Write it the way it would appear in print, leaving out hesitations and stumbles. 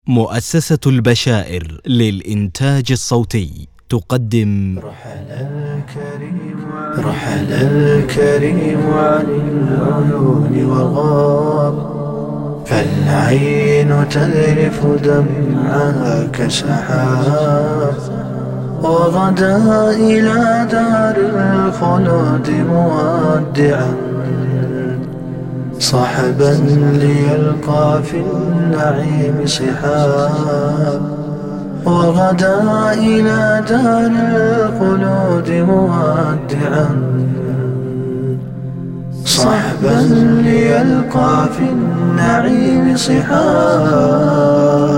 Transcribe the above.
مؤسسة البشائر للإنتاج الصوتي تقدم رحل الكريم عن العيون وغاب، فالعين تذرف دمعها كسحاب، وغدا إلى دار الخلود مودعا صحبا ليلقى في النعيم صحاب، وغدا إلى دار الخلود مودعا صحبا ليلقى في النعيم صحاب.